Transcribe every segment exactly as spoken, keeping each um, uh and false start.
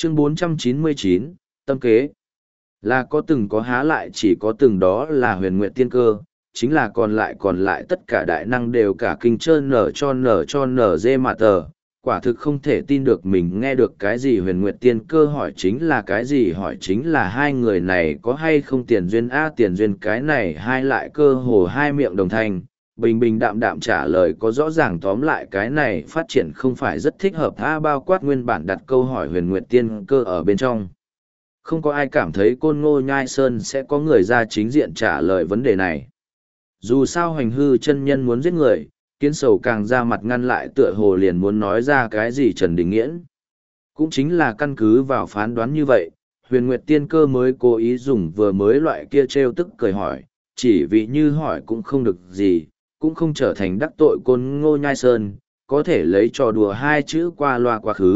Chương bốn trăm chín mươi chín, Tâm kế. Là có từng có há lại chỉ có từng đó là huyền nguyệt tiên cơ, chính là còn lại còn lại tất cả đại năng đều cả kinh trơn nở cho nở cho nở dê mà tờ. Quả thực không thể tin được mình nghe được cái gì huyền nguyệt tiên cơ hỏi chính là cái gì hỏi chính là hai người này có hay không tiền duyên a tiền duyên cái này hai lại cơ hồ hai miệng đồng thanh. Bình bình đạm đạm trả lời có rõ ràng tóm lại cái này phát triển không phải rất thích hợp a bao quát nguyên bản đặt câu hỏi huyền nguyệt tiên cơ ở bên trong. Không có ai cảm thấy Côn Ngô Nhai Sơn sẽ có người ra chính diện trả lời vấn đề này. Dù sao Hoành Hư chân nhân muốn giết người, Kiến Sầu càng ra mặt ngăn lại tựa hồ liền muốn nói ra cái gì Trần Đình Nghiễn. Cũng chính là căn cứ vào phán đoán như vậy, Huyền Nguyệt Tiên Cơ mới cố ý dùng vừa mới loại kia trêu tức cười hỏi, chỉ vì như hỏi cũng không được gì, cũng không trở thành đắc tội Côn Ngô Nhai Sơn, có thể lấy trò đùa hai chữ qua loa quá khứ.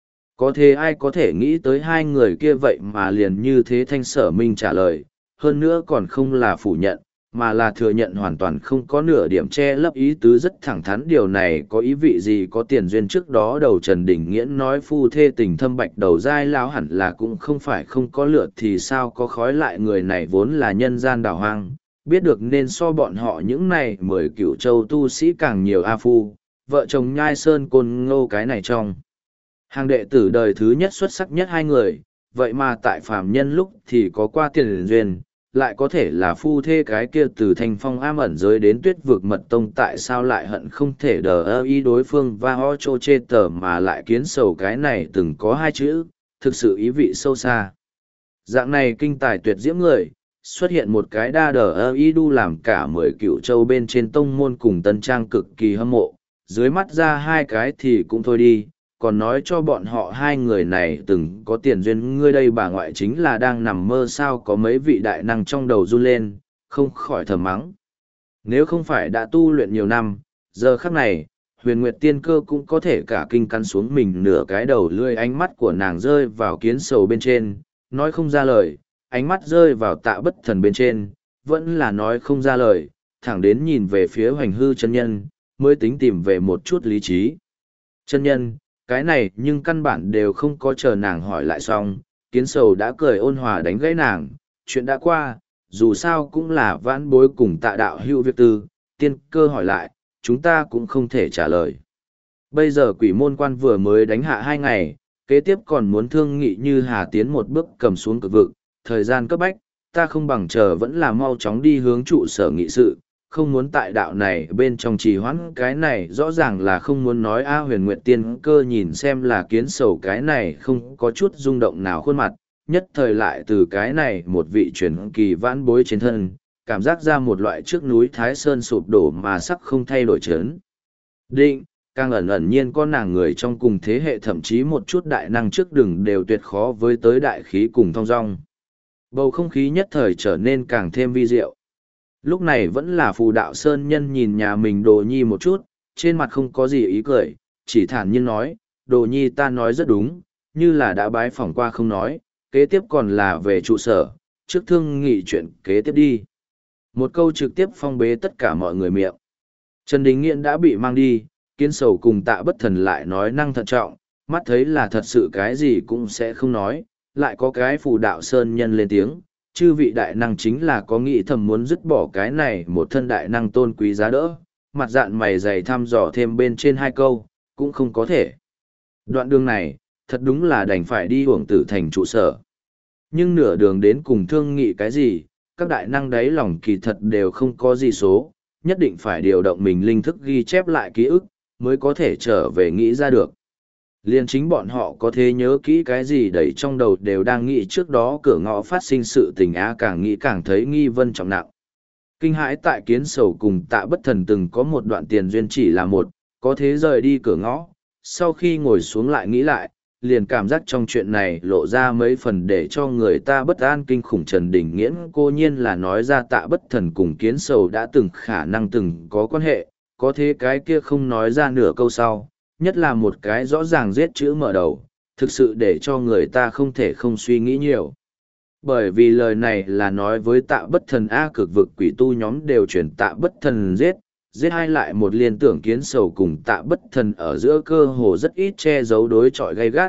Có thể ai có thể nghĩ tới hai người kia vậy mà liền như thế Thanh Sở Minh trả lời, hơn nữa còn không là phủ nhận, mà là thừa nhận hoàn toàn không có nửa điểm che lấp ý tứ rất thẳng thắn điều này có ý vị gì có tiền duyên trước đó đầu Trần Đình Nghiễn nói phu thê tình thâm bạch đầu dai lão hẳn là cũng không phải không có lượt thì sao có khói lại người này vốn là nhân gian đảo hoang, biết được nên so bọn họ những này mười cựu châu tu sĩ càng nhiều a phu, vợ chồng Nhai Sơn Côn Ngô cái này trong. Hàng đệ tử đời thứ nhất xuất sắc nhất hai người, vậy mà tại phàm nhân lúc thì có qua tiền duyên, lại có thể là phu thê cái kia từ thanh phong am ẩn giới đến tuyết vực mật tông tại sao lại hận không thể đờ ơ y đối phương và ho chô chê tờ mà lại kiến sầu cái này từng có hai chữ, thực sự ý vị sâu xa. Dạng này kinh tài tuyệt diễm người, xuất hiện một cái đa đờ ơ y đu làm cả mười cựu châu bên trên tông môn cùng tân trang cực kỳ hâm mộ, dưới mắt ra hai cái thì cũng thôi đi. Còn nói cho bọn họ hai người này từng có tiền duyên ngươi đây bà ngoại chính là đang nằm mơ sao có mấy vị đại năng trong đầu run lên, không khỏi thầm mắng. Nếu không phải đã tu luyện nhiều năm, giờ khắc này, huyền nguyệt tiên cơ cũng có thể cả kinh cắn xuống mình nửa cái đầu lươi ánh mắt của nàng rơi vào kiến sầu bên trên, nói không ra lời, ánh mắt rơi vào tạ bất thần bên trên, vẫn là nói không ra lời, thẳng đến nhìn về phía hoành hư chân nhân, mới tính tìm về một chút lý trí. Chân nhân, cái này nhưng căn bản đều không có chờ nàng hỏi lại xong, kiến sầu đã cười ôn hòa đánh gãy nàng, chuyện đã qua, dù sao cũng là vãn bối cùng tạ đạo hữu việc tư, tiên cơ hỏi lại, chúng ta cũng không thể trả lời. Bây giờ quỷ môn quan vừa mới đánh hạ hai ngày, kế tiếp còn muốn thương nghị như Hà tiến một bước cầm xuống cực vực, thời gian cấp bách, ta không bằng chờ vẫn là mau chóng đi hướng trụ sở nghị sự, không muốn tại đạo này bên trong trì hoãn cái này rõ ràng là không muốn nói A huyền nguyệt tiên cơ nhìn xem là kiến sầu cái này không có chút rung động nào khuôn mặt, nhất thời lại từ cái này một vị truyền kỳ vãn bối trên thân, cảm giác ra một loại trước núi Thái Sơn sụp đổ mà sắc không thay đổi chấn. Định, càng ẩn ẩn nhiên có nàng người trong cùng thế hệ thậm chí một chút đại năng trước đường đều tuyệt khó với tới đại khí cùng thong dong. Bầu không khí nhất thời trở nên càng thêm vi diệu. Lúc này vẫn là phù đạo sơn nhân nhìn nhà mình đồ nhi một chút, trên mặt không có gì ý cười, chỉ thản nhiên nói, đồ nhi ta nói rất đúng, như là đã bái phỏng qua không nói, kế tiếp còn là về trụ sở, trước thương nghị chuyện kế tiếp đi. Một câu trực tiếp phong bế tất cả mọi người miệng. Trần Đình Nghiễn đã bị mang đi, kiến sầu cùng tạ bất thần lại nói năng thận trọng, mắt thấy là thật sự cái gì cũng sẽ không nói, lại có cái phù đạo sơn nhân lên tiếng. Chư vị đại năng chính là có nghĩ thầm muốn dứt bỏ cái này một thân đại năng tôn quý giá đỡ, mặt dạn mày dày thăm dò thêm bên trên hai câu, cũng không có thể. Đoạn đường này, thật đúng là đành phải đi uổng tử thành trụ sở. Nhưng nửa đường đến cùng thương nghị cái gì, các đại năng đáy lòng kỳ thật đều không có gì số, nhất định phải điều động mình linh thức ghi chép lại ký ức, mới có thể trở về nghĩ ra được. Liên chính bọn họ có thể nhớ kỹ cái gì đầy trong đầu đều đang nghĩ trước đó cửa ngõ phát sinh sự tình á càng nghĩ càng thấy nghi vân trọng nặng. Kinh hãi tại kiến sầu cùng tạ bất thần từng có một đoạn tiền duyên chỉ là một, có thế rời đi cửa ngõ, sau khi ngồi xuống lại nghĩ lại, liền cảm giác trong chuyện này lộ ra mấy phần để cho người ta bất an kinh khủng. Trần Đình Nghiễn cô nhiên là nói ra tạ bất thần cùng kiến sầu đã từng khả năng từng có quan hệ, có thế cái kia không nói ra nửa câu sau. Nhất là một cái rõ ràng giết chữ mở đầu, thực sự để cho người ta không thể không suy nghĩ nhiều. Bởi vì lời này là nói với tạ bất thần A cực vực quỷ tu nhóm đều chuyển tạ bất thần giết, giết hai lại một liên tưởng kiến sầu cùng tạ bất thần ở giữa cơ hồ rất ít che giấu đối chọi gay gắt,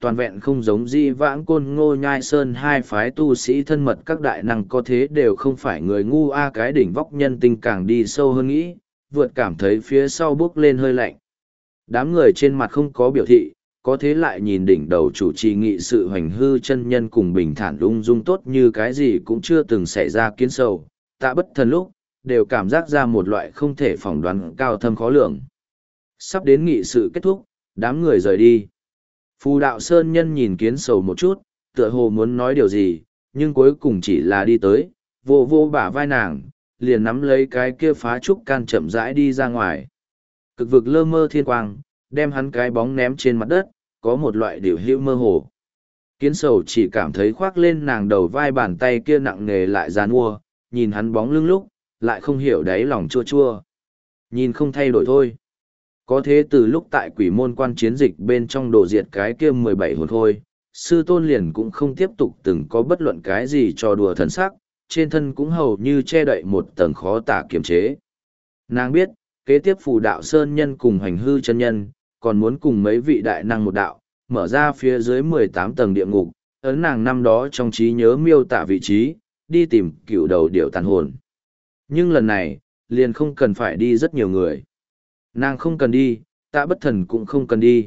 toàn vẹn không giống di vãng côn ngô nhai sơn hai phái tu sĩ thân mật các đại năng có thế đều không phải người ngu a cái đỉnh vóc nhân tinh càng đi sâu hơn nghĩ, vượt cảm thấy phía sau bước lên hơi lạnh. Đám người trên mặt không có biểu thị, có thế lại nhìn đỉnh đầu chủ trì nghị sự hoành hư chân nhân cùng bình thản ung dung tốt như cái gì cũng chưa từng xảy ra kiến sầu, tạ bất thần lúc, đều cảm giác ra một loại không thể phỏng đoán cao thâm khó lường. Sắp đến nghị sự kết thúc, đám người rời đi. Phù đạo sơn nhân nhìn kiến sầu một chút, tựa hồ muốn nói điều gì, nhưng cuối cùng chỉ là đi tới, vô vô bả vai nàng, liền nắm lấy cái kia phá trúc can chậm rãi đi ra ngoài. Cực vực lơ mơ thiên quang, đem hắn cái bóng ném trên mặt đất, có một loại điều hữu mơ hồ. Kiến sầu chỉ cảm thấy khoác lên nàng đầu vai bàn tay kia nặng nề lại giàn mua, nhìn hắn bóng lưng lúc, lại không hiểu đáy lòng chua chua. Nhìn không thay đổi thôi. Có thế từ lúc tại quỷ môn quan chiến dịch bên trong đổ diệt cái kia mười bảy hồn thôi, sư tôn liền cũng không tiếp tục từng có bất luận cái gì cho đùa thần sắc, trên thân cũng hầu như che đậy một tầng khó tả kiềm chế. Nàng biết, kế tiếp phù đạo sơn nhân cùng hành hư chân nhân, còn muốn cùng mấy vị đại năng một đạo, mở ra phía dưới mười tám tầng địa ngục, ấn nàng năm đó trong trí nhớ miêu tả vị trí, đi tìm cựu đầu điệu tàn hồn. Nhưng lần này, liền không cần phải đi rất nhiều người. Nàng không cần đi, tạ bất thần cũng không cần đi.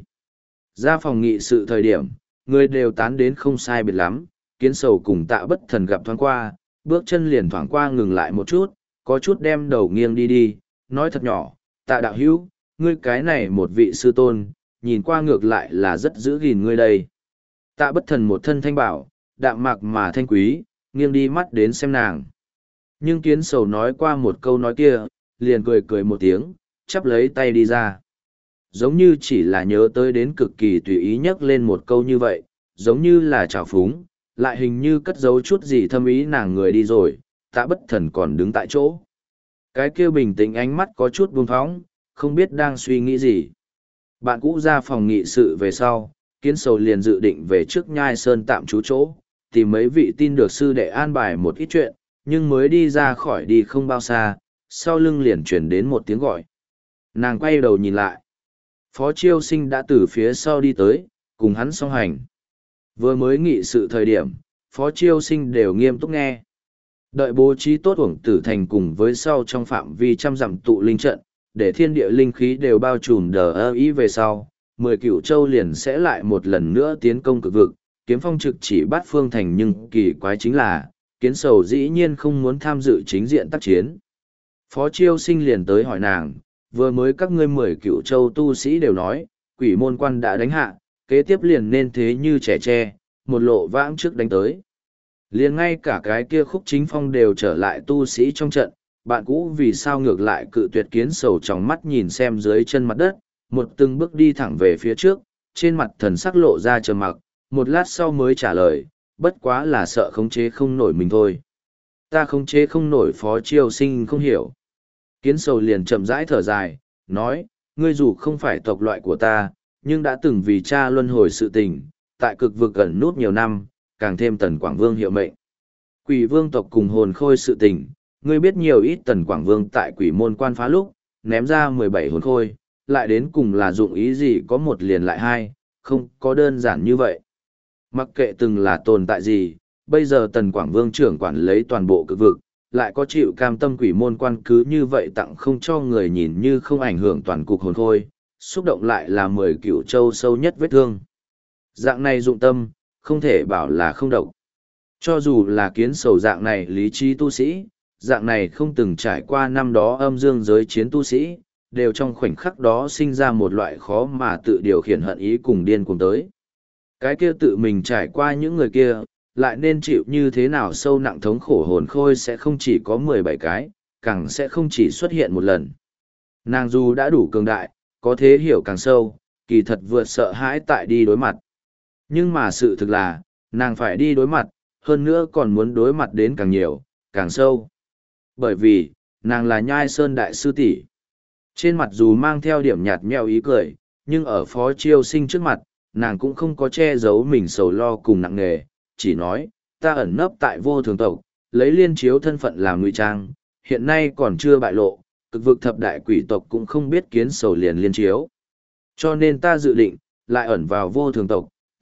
Ra phòng nghị sự thời điểm, người đều tán đến không sai biệt lắm, kiến sầu cùng tạ bất thần gặp thoáng qua, bước chân liền thoảng qua ngừng lại một chút, có chút đem đầu nghiêng đi đi, nói thật nhỏ, tạ đạo hữu, ngươi cái này một vị sư tôn, nhìn qua ngược lại là rất giữ gìn ngươi đây. Tạ bất thần một thân thanh bảo, đạm mạc mà thanh quý, nghiêng đi mắt đến xem nàng. Nhưng kiến sầu nói qua một câu nói kia, liền cười cười một tiếng, chắp lấy tay đi ra. Giống như chỉ là nhớ tới đến cực kỳ tùy ý nhắc lên một câu như vậy, giống như là trào phúng, lại hình như cất giấu chút gì thâm ý nàng người đi rồi, tạ bất thần còn đứng tại chỗ. Cái kia bình tĩnh ánh mắt có chút buông phóng, không biết đang suy nghĩ gì. Bạn cũ ra phòng nghị sự về sau, kiến sầu liền dự định về trước nhai sơn tạm trú chỗ, tìm mấy vị tin được sư đệ an bài một ít chuyện, nhưng mới đi ra khỏi đi không bao xa, sau lưng liền chuyển đến một tiếng gọi. Nàng quay đầu nhìn lại. Phó Chiêu Sinh đã từ phía sau đi tới, cùng hắn song hành. Vừa mới nghị sự thời điểm, Phó Chiêu Sinh đều nghiêm túc nghe. Đợi bố trí tốt uổng tử thành cùng với sau trong phạm vi trăm dặm tụ linh trận, để thiên địa linh khí đều bao trùm đờ ơ ý về sau, mười cửu châu liền sẽ lại một lần nữa tiến công cực vực, kiếm phong trực chỉ bắt phương thành nhưng kỳ quái chính là, kiến sầu dĩ nhiên không muốn tham dự chính diện tác chiến. Phó Chiêu Sinh liền tới hỏi nàng, vừa mới các ngươi mười cửu châu tu sĩ đều nói, quỷ môn quan đã đánh hạ, kế tiếp liền nên thế như trẻ tre, một lộ vãng trước đánh tới. Liền ngay cả cái kia khúc chính phong đều trở lại tu sĩ trong trận, bạn cũ vì sao ngược lại cự tuyệt kiến sầu trong mắt nhìn xem dưới chân mặt đất, một từng bước đi thẳng về phía trước, trên mặt thần sắc lộ ra trầm mặc, một lát sau mới trả lời, bất quá là sợ khống chế không nổi mình thôi. Ta khống chế không nổi. Phó Chiêu Sinh không hiểu. Kiến sầu liền chậm rãi thở dài, nói, ngươi dù không phải tộc loại của ta, nhưng đã từng vì cha luân hồi sự tình, tại cực vực gần nút nhiều năm, càng thêm Tần Quảng Vương hiệu mệnh. Quỷ vương tộc cùng hồn khôi sự tình, ngươi biết nhiều ít Tần Quảng Vương tại quỷ môn quan phá lúc, ném ra mười bảy hồn khôi, lại đến cùng là dụng ý gì có một liền lại hai, không có đơn giản như vậy. Mặc kệ từng là tồn tại gì, bây giờ Tần Quảng Vương trưởng quản lấy toàn bộ cực vực, lại có chịu cam tâm quỷ môn quan cứ như vậy tặng không cho người nhìn như không ảnh hưởng toàn cục hồn khôi, xúc động lại là mười cửu châu sâu nhất vết thương. Dạng này dụng tâm, không thể bảo là không độc. Cho dù là kiến sầu dạng này lý trí tu sĩ, dạng này không từng trải qua năm đó âm dương giới chiến tu sĩ, đều trong khoảnh khắc đó sinh ra một loại khó mà tự điều khiển hận ý cùng điên cùng tới. Cái kia tự mình trải qua những người kia, lại nên chịu như thế nào sâu nặng thống khổ hồn khôi sẽ không chỉ có mười bảy cái, càng sẽ không chỉ xuất hiện một lần. Nàng dù đã đủ cường đại, có thế hiểu càng sâu, kỳ thật vượt sợ hãi tại đi đối mặt. Nhưng mà sự thực là, nàng phải đi đối mặt, hơn nữa còn muốn đối mặt đến càng nhiều, càng sâu. Bởi vì, nàng là Nhai Sơn Đại Sư tỷ. Trên mặt dù mang theo điểm nhạt nhẽo ý cười, nhưng ở Phó Chiêu Sinh trước mặt, nàng cũng không có che giấu mình sầu lo cùng nặng nề, chỉ nói, ta ẩn nấp tại vô thường tộc, lấy liên chiếu thân phận làm ngụy trang, hiện nay còn chưa bại lộ, cực vực thập đại quỷ tộc cũng không biết kiến sầu liền liên chiếu. Cho nên ta dự định, lại ẩn vào vô thường tộc,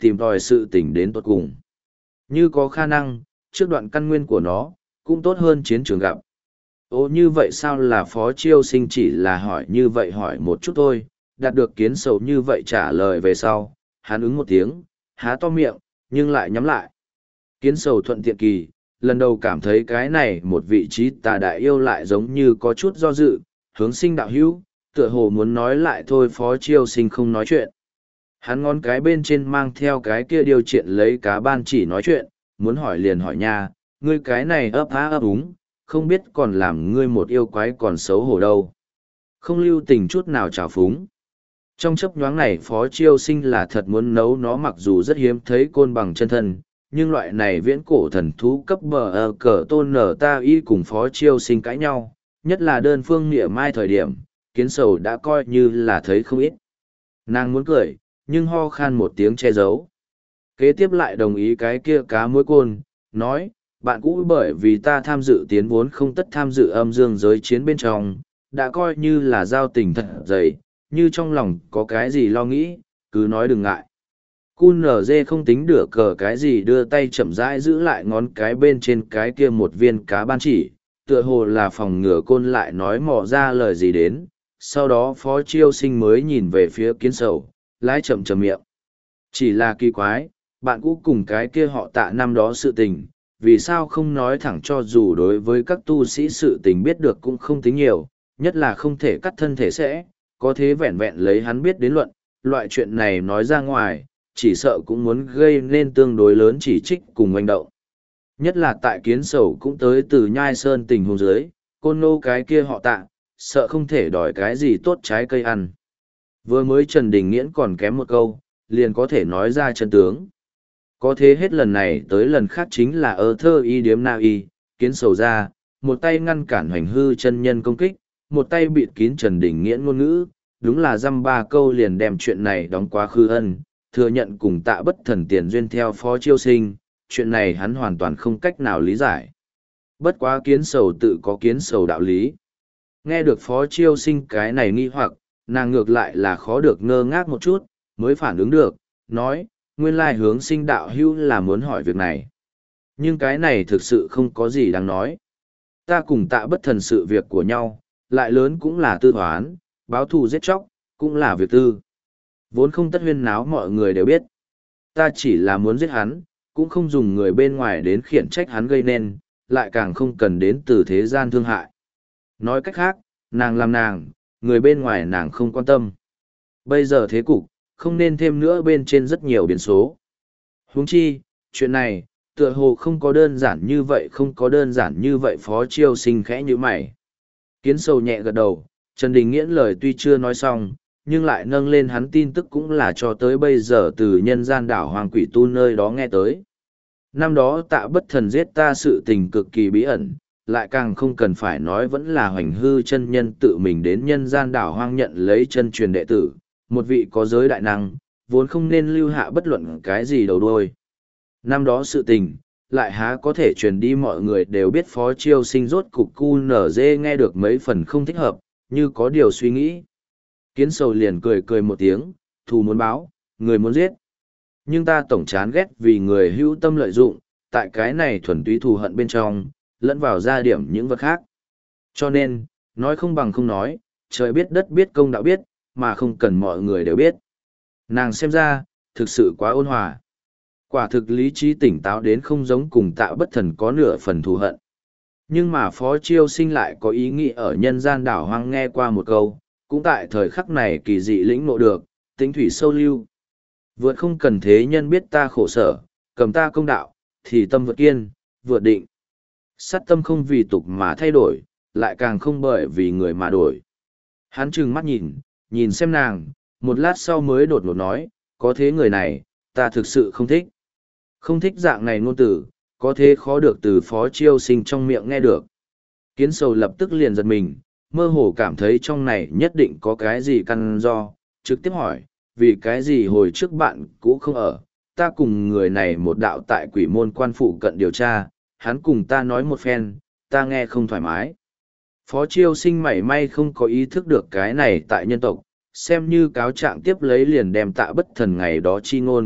tìm tòi sự tình đến tuột cùng. Như có khả năng, trước đoạn căn nguyên của nó, cũng tốt hơn chiến trường gặp. Ồ như vậy sao là Phó Chiêu Sinh chỉ là hỏi như vậy hỏi một chút thôi, đạt được Kiến Sầu như vậy trả lời về sau, hắn ứng một tiếng, há to miệng, nhưng lại nhắm lại. Kiến Sầu thuận tiện kỳ, lần đầu cảm thấy cái này một vị trí tà đại yêu lại giống như có chút do dự, hướng Sinh đạo hữu, tựa hồ muốn nói lại thôi Phó Chiêu Sinh không nói chuyện. Hắn ngón cái bên trên mang theo cái kia điều triện lấy cá ban chỉ nói chuyện, muốn hỏi liền hỏi nha, ngươi cái này ấp há ấp úng, không biết còn làm ngươi một yêu quái còn xấu hổ đâu. Không lưu tình chút nào trào phúng. Trong chấp nhoáng này Phó Chiêu Sinh là thật muốn nấu nó, mặc dù rất hiếm thấy côn bằng chân thân, nhưng loại này viễn cổ thần thú cấp bờ ờ cờ tôn nở ta y cùng Phó Chiêu Sinh cãi nhau, nhất là đơn phương nghĩa mai thời điểm, Kiến Sầu đã coi như là thấy không ít. Nàng muốn cười, nhưng ho khan một tiếng che giấu. Kế tiếp lại đồng ý cái kia cá muối côn, nói, bạn cũ bởi vì ta tham dự tiến vốn không tất tham dự âm dương giới chiến bên trong, đã coi như là giao tình thật dày, như trong lòng có cái gì lo nghĩ, cứ nói đừng ngại. Cun nở dê không tính đửa cờ cái gì, đưa tay chậm rãi giữ lại ngón cái bên trên cái kia một viên cá ban chỉ, tựa hồ là phòng ngừa côn lại nói mò ra lời gì đến. Sau đó Phó Chiêu Sinh mới nhìn về phía Kiến Sầu, lái chậm chậm miệng. Chỉ là kỳ quái, bạn cũ cùng cái kia họ Tạ năm đó sự tình, vì sao không nói thẳng, cho dù đối với các tu sĩ sự tình biết được cũng không tính nhiều, nhất là không thể cắt thân thể sẽ, có thế vẹn vẹn lấy hắn biết đến luận, loại chuyện này nói ra ngoài, chỉ sợ cũng muốn gây nên tương đối lớn chỉ trích cùng oanh động. Nhất là tại Kiến Sầu cũng tới từ Nhai Sơn tình huống dưới, côn nô cái kia họ Tạ, sợ không thể đòi cái gì tốt trái cây ăn. Vừa mới Trần Đình Nghiễn còn kém một câu, liền có thể nói ra chân tướng. Có thế hết lần này tới lần khác chính là ở thơ y điếm na y, Kiến Sầu ra, một tay ngăn cản hoành hư chân nhân công kích, một tay bịt kín Trần Đình Nghiễn ngôn ngữ, đúng là dăm ba câu liền đem chuyện này đóng quá khứ ân, thừa nhận cùng Tạ Bất Thần tiền duyên theo Phó Chiêu Sinh, chuyện này hắn hoàn toàn không cách nào lý giải. Bất quá Kiến Sầu tự có Kiến Sầu đạo lý. Nghe được Phó Chiêu Sinh cái này nghi hoặc, nàng ngược lại là khó được ngơ ngác một chút, mới phản ứng được, nói, nguyên lai hướng Sinh đạo hữu là muốn hỏi việc này. Nhưng cái này thực sự không có gì đáng nói. Ta cùng Tạ Bất Thần sự việc của nhau, lại lớn cũng là tư thoán, báo thù giết chóc, cũng là việc tư. Vốn không tất huyên náo mọi người đều biết. Ta chỉ là muốn giết hắn, cũng không dùng người bên ngoài đến khiển trách hắn gây nên, lại càng không cần đến từ thế gian thương hại. Nói cách khác, nàng làm nàng, người bên ngoài nàng không quan tâm. Bây giờ thế cục, không nên thêm nữa bên trên rất nhiều biến số. Huống chi, chuyện này, tựa hồ không có đơn giản như vậy, không có đơn giản như vậy. Phó Chiêu Sinh khẽ như mày. Kiến Sầu nhẹ gật đầu, Trần Đình Nghiễn lời tuy chưa nói xong, nhưng lại nâng lên hắn tin tức cũng là cho tới bây giờ từ nhân gian đảo Hoàng Quỷ Tu nơi đó nghe tới. Năm đó Tạ Bất Thần giết ta sự tình cực kỳ bí ẩn, lại càng không cần phải nói vẫn là hoành hư chân nhân tự mình đến nhân gian đảo hoang nhận lấy chân truyền đệ tử, một vị có giới đại năng, vốn không nên lưu hạ bất luận cái gì đầu đuôi. Năm đó sự tình, lại há có thể truyền đi, mọi người đều biết. Phó Chiêu Sinh rốt cục cu nở dê nghe được mấy phần không thích hợp, như có điều suy nghĩ. Kiến Sầu liền cười cười một tiếng, thù muốn báo, người muốn giết. Nhưng ta tổng chán ghét vì người hữu tâm lợi dụng, tại cái này thuần túy thù hận bên trong, lẫn vào ra điểm những vật khác. Cho nên, nói không bằng không nói, trời biết đất biết công đạo biết, mà không cần mọi người đều biết. Nàng xem ra, thực sự quá ôn hòa. Quả thực lý trí tỉnh táo đến không giống cùng Tạ Bất Thần có nửa phần thù hận. Nhưng mà Phó Chiêu Sinh lại có ý nghĩ ở nhân gian đảo hoang nghe qua một câu, cũng tại thời khắc này kỳ dị lĩnh ngộ được, tính thủy sâu lưu. Vượt không cần thế nhân biết ta khổ sở, cầm ta công đạo, thì tâm vượt kiên, vượt định. Sát tâm không vì tục mà thay đổi, lại càng không bởi vì người mà đổi. Hắn trừng mắt nhìn, nhìn xem nàng, một lát sau mới đột ngột nói, có thế người này, ta thực sự không thích. Không thích dạng này ngôn tử, có thế khó được từ Phó Chiêu Sinh trong miệng nghe được. Kiến Sầu lập tức liền giật mình, mơ hồ cảm thấy trong này nhất định có cái gì căn do, trực tiếp hỏi, vì cái gì hồi trước bạn cũ không ở, ta cùng người này một đạo tại Quỷ Môn Quan phụ cận điều tra, hắn cùng ta nói một phen, ta nghe không thoải mái. Phó Chiêu Sinh mảy may không có ý thức được cái này tại nhân tộc, xem như cáo trạng tiếp lấy liền đem Tạ Bất Thần ngày đó chi ngôn,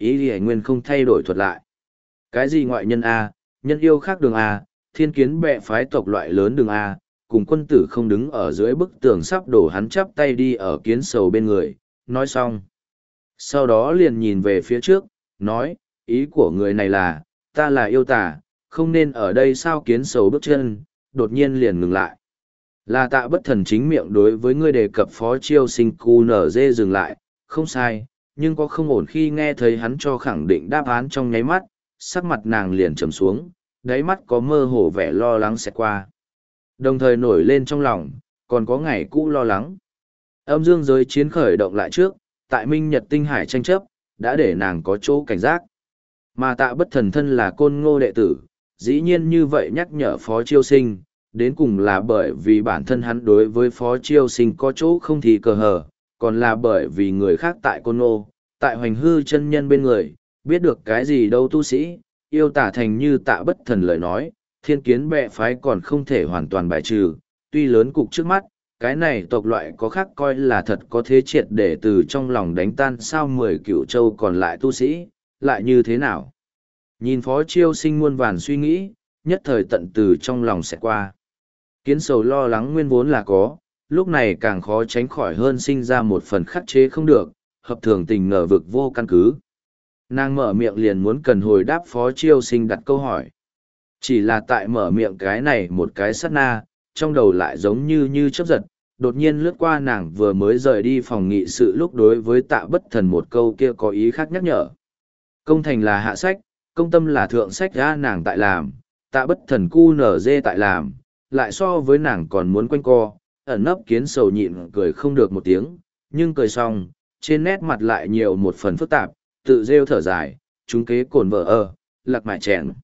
ý thì nguyên không thay đổi thuật lại. Cái gì ngoại nhân A, nhân yêu khác đường A, thiên kiến bệ phái tộc loại lớn đường A, cùng quân tử không đứng ở dưới bức tường sắp đổ hắn chắp tay đi ở kiến sầu bên người, nói xong. Sau đó liền nhìn về phía trước, nói, ý của người này là, ta là yêu tả, không nên ở đây sao kiến sầu bước chân, đột nhiên liền ngừng lại. Là tạ bất thần chính miệng đối với ngươi đề cập phó chiêu sinh cu nở dê dừng lại, không sai, nhưng có không ổn khi nghe thấy hắn cho khẳng định đáp án trong nháy mắt, sắc mặt nàng liền trầm xuống, đáy mắt có mơ hồ vẻ lo lắng sẽ qua. Đồng thời nổi lên trong lòng, còn có ngày cũ lo lắng. Âm dương giới chiến khởi động lại trước, tại Minh Nhật Tinh Hải tranh chấp, đã để nàng có chỗ cảnh giác. Mà tạ bất thần thân là côn ngô đệ tử, dĩ nhiên như vậy nhắc nhở phó chiêu sinh, đến cùng là bởi vì bản thân hắn đối với phó chiêu sinh có chỗ không thì cờ hờ, còn là bởi vì người khác tại côn ngô, tại hoành hư chân nhân bên người, biết được cái gì đâu tu sĩ, yêu tả thành như tạ bất thần lời nói, thiên kiến bệ phái còn không thể hoàn toàn bài trừ, tuy lớn cục trước mắt, cái này tộc loại có khác coi là thật có thế triệt để từ trong lòng đánh tan sao mười cựu châu còn lại tu sĩ, lại như thế nào. Nhìn phó chiêu sinh muôn vàn suy nghĩ, nhất thời tận từ trong lòng sẽ qua. Kiến sầu lo lắng nguyên vốn là có, lúc này càng khó tránh khỏi hơn sinh ra một phần khắc chế không được, hợp thường tình ngờ vực vô căn cứ. Nàng mở miệng liền muốn cần hồi đáp phó chiêu sinh đặt câu hỏi. Chỉ là tại mở miệng cái này một cái sát na, trong đầu lại giống như như chớp giật, đột nhiên lướt qua nàng vừa mới rời đi phòng nghị sự lúc đối với tạ bất thần một câu kia có ý khác nhắc nhở. Công thành là hạ sách, công tâm là thượng sách ra nàng tại làm, tạ bất thần cu nở dê tại làm, lại so với nàng còn muốn quanh co, ẩn nấp kiến sầu nhịn cười không được một tiếng, nhưng cười xong, trên nét mặt lại nhiều một phần phức tạp, tự rêu thở dài, chúng kế cồn vợ ơ, lạc mại chèn.